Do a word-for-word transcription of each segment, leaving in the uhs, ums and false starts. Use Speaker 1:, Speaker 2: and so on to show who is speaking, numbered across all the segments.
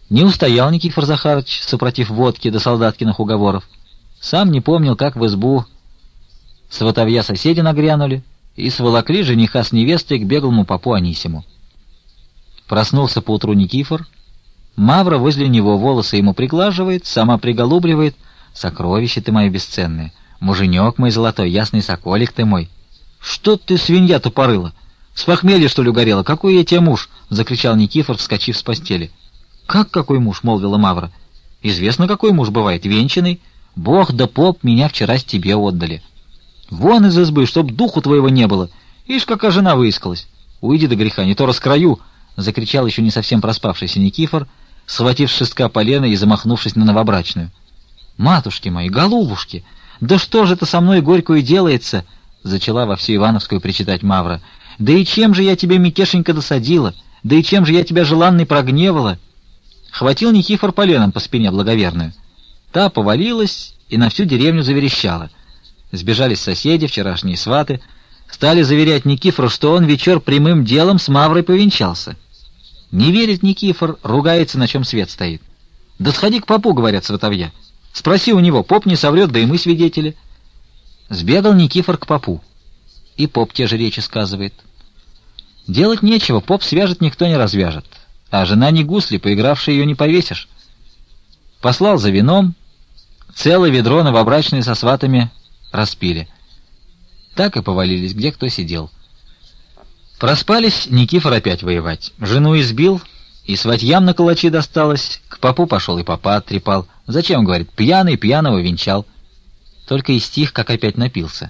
Speaker 1: Не устоял Никифор Захарыч, супротив водки до солдаткиных уговоров. Сам не помнил, как в избу сватовья соседи нагрянули и сволокли жениха с невестой к беглому попу Анисиму. Проснулся поутру Никифор. Мавра возле него волосы ему приглаживает, сама приголубливает. «Сокровище ты мое бесценное, муженек мой золотой, ясный соколик ты мой». «Что ты, свинья тупорыла? С похмелья, что ли, угорела? Какой я тебе муж?» — закричал Никифор, вскочив с постели. «Как какой муж?» — молвила Мавра. «Известно, какой муж бывает, венчанный. Бог да поп меня вчера с тебе отдали. Вон из избы, чтоб духу твоего не было. Ишь, какая жена выискалась. Уйди до греха, не то раскрою!» — закричал еще не совсем проспавшийся Никифор, схватив с шестка полено и замахнувшись на новобрачную. «Матушки мои, голубушки, да что же это со мной горькую делается?» — зачала во всю Ивановскую причитать Мавра. «Да и чем же я тебе, Микешенька, досадила? Да и чем же я тебя, желанный, прогневала?» Хватил Никифор поленом по спине благоверную. Та повалилась и на всю деревню заверещала. Сбежались соседи, вчерашние сваты, стали заверять Никифору, что он вечер прямым делом с Маврой повенчался. Не верит Никифор, ругается, на чем свет стоит. «Да сходи к попу», — говорят сватовья. «Спроси у него, поп не соврет, да и мы свидетели». Сбегал Никифор к попу, и поп те же речи сказывает. Делать нечего, поп свяжет, никто не развяжет, а жена не гусли, поигравшей ее не повесишь. Послал за вином, целое ведро новобрачные со сватами распили. Так и повалились, где кто сидел. Проспались, Никифор опять воевать. Жену избил, и сватьям на калачи досталось. К попу пошел и попа оттрепал. Зачем, говорит, пьяный пьяного венчал. Только и стих, как опять напился.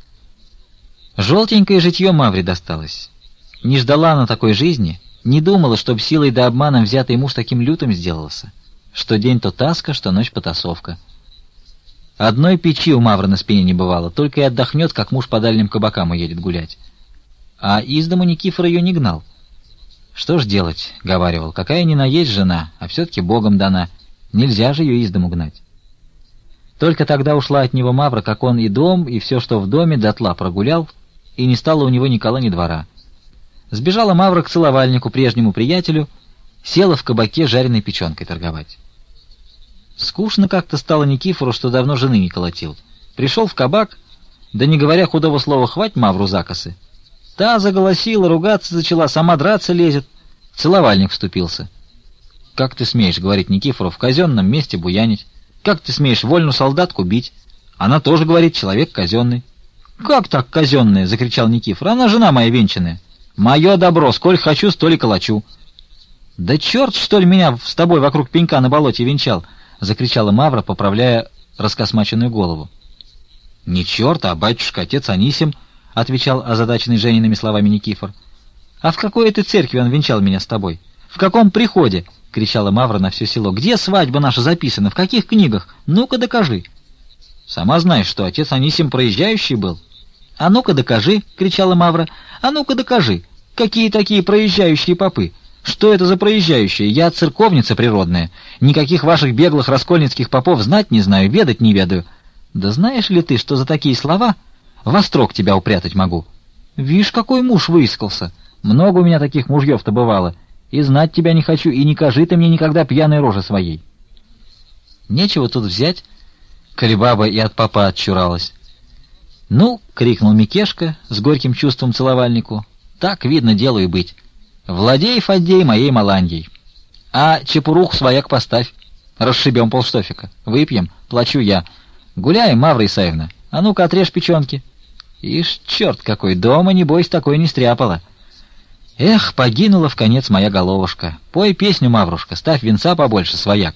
Speaker 1: Желтенькое житье Мавре досталось. Не ждала она такой жизни, не думала, чтоб силой да обманом взятый муж таким лютым сделался. Что день то таска, что ночь потасовка. Одной печи у Мавры на спине не бывало, только и отдохнет, как муж по дальним кабакам уедет гулять. А из дому Никифор ее не гнал. «Что ж делать?» — говаривал. «Какая ни на есть жена, а все-таки Богом дана. Нельзя же ее из дому гнать». Только тогда ушла от него Мавра, как он и дом, и все, что в доме, дотла прогулял, и не стало у него ни кола, ни двора. Сбежала Мавра к целовальнику, прежнему приятелю, села в кабаке жареной печенкой торговать. Скучно как-то стало Никифору, что давно жены не колотил. Пришел в кабак, да не говоря худого слова, хвать Мавру за косы. Та заголосила, ругаться зачала, сама драться лезет. В целовальник вступился. «Как ты смеешь, — говорит Никифору, — в казенном месте буянить? Как ты смеешь вольную солдатку бить? Она тоже, говорит, человек казенный». «Как так казенная?» — закричал Никифор. «Она жена моя венчанная. Мое добро, сколь хочу, столь и колочу». «Да черт, что ли, меня с тобой вокруг пенька на болоте венчал?» — закричала Мавра, поправляя раскосмаченную голову. «Не черт, а батюшка, отец Анисим», — отвечал озадаченный Жениными словами Никифор. «А в какой этой церкви он венчал меня с тобой? В каком приходе?» — кричала Мавра на все село. «Где свадьба наша записана? В каких книгах? Ну-ка докажи». «Сама знаешь, что отец Анисим проезжающий был». «А ну-ка докажи!» — кричала Мавра. «А ну-ка докажи! Какие такие проезжающие попы? Что это за проезжающие? Я церковница природная. Никаких ваших беглых раскольницких попов знать не знаю, ведать не ведаю. Да знаешь ли ты, что за такие слова во строк тебя упрятать могу? Вишь, какой муж выискался! Много у меня таких мужьев-то бывало. И знать тебя не хочу, и не кажи ты мне никогда пьяной рожи своей». Нечего тут взять, коли баба и от попа отчуралась. «Ну!» — крикнул Микешка с горьким чувством целовальнику. «Так, видно, делу и быть. Владей, Фаддей, моей Маланьей. А чепуруху свояк поставь. Расшибем полштофика. Выпьем, плачу я. Гуляем, Мавра Исаевна. А ну-ка, отрежь печенки». Ишь, черт какой, дома, небось, такой не стряпала. Эх, погинула в конец моя головушка. Пой песню, Маврушка, ставь венца побольше, свояк.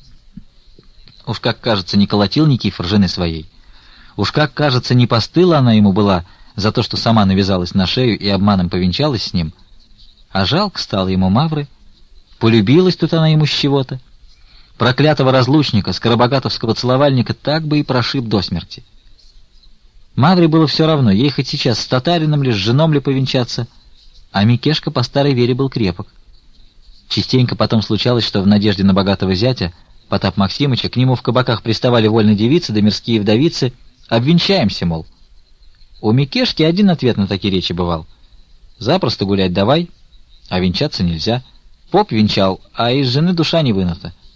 Speaker 1: Уж как кажется, не колотил Никифор жены своей. Уж как кажется, не постыла она ему была за то, что сама навязалась на шею и обманом повенчалась с ним. А жалко стало ему Мавры. Полюбилась тут она ему с чего-то. Проклятого разлучника, скоробогатовского целовальника, так бы и прошиб до смерти. Мавре было все равно, ей хоть сейчас с татарином ли, с женом ли повенчаться, а Микешка по старой вере был крепок. Частенько потом случалось, что в надежде на богатого зятя Потап Максимыча к нему в кабаках приставали вольные девицы да мирские вдовицы. «Обвенчаемся, мол». У Микешки один ответ на такие речи бывал. «Запросто гулять давай, а венчаться нельзя. Поп венчал, а из жены душа не вынута.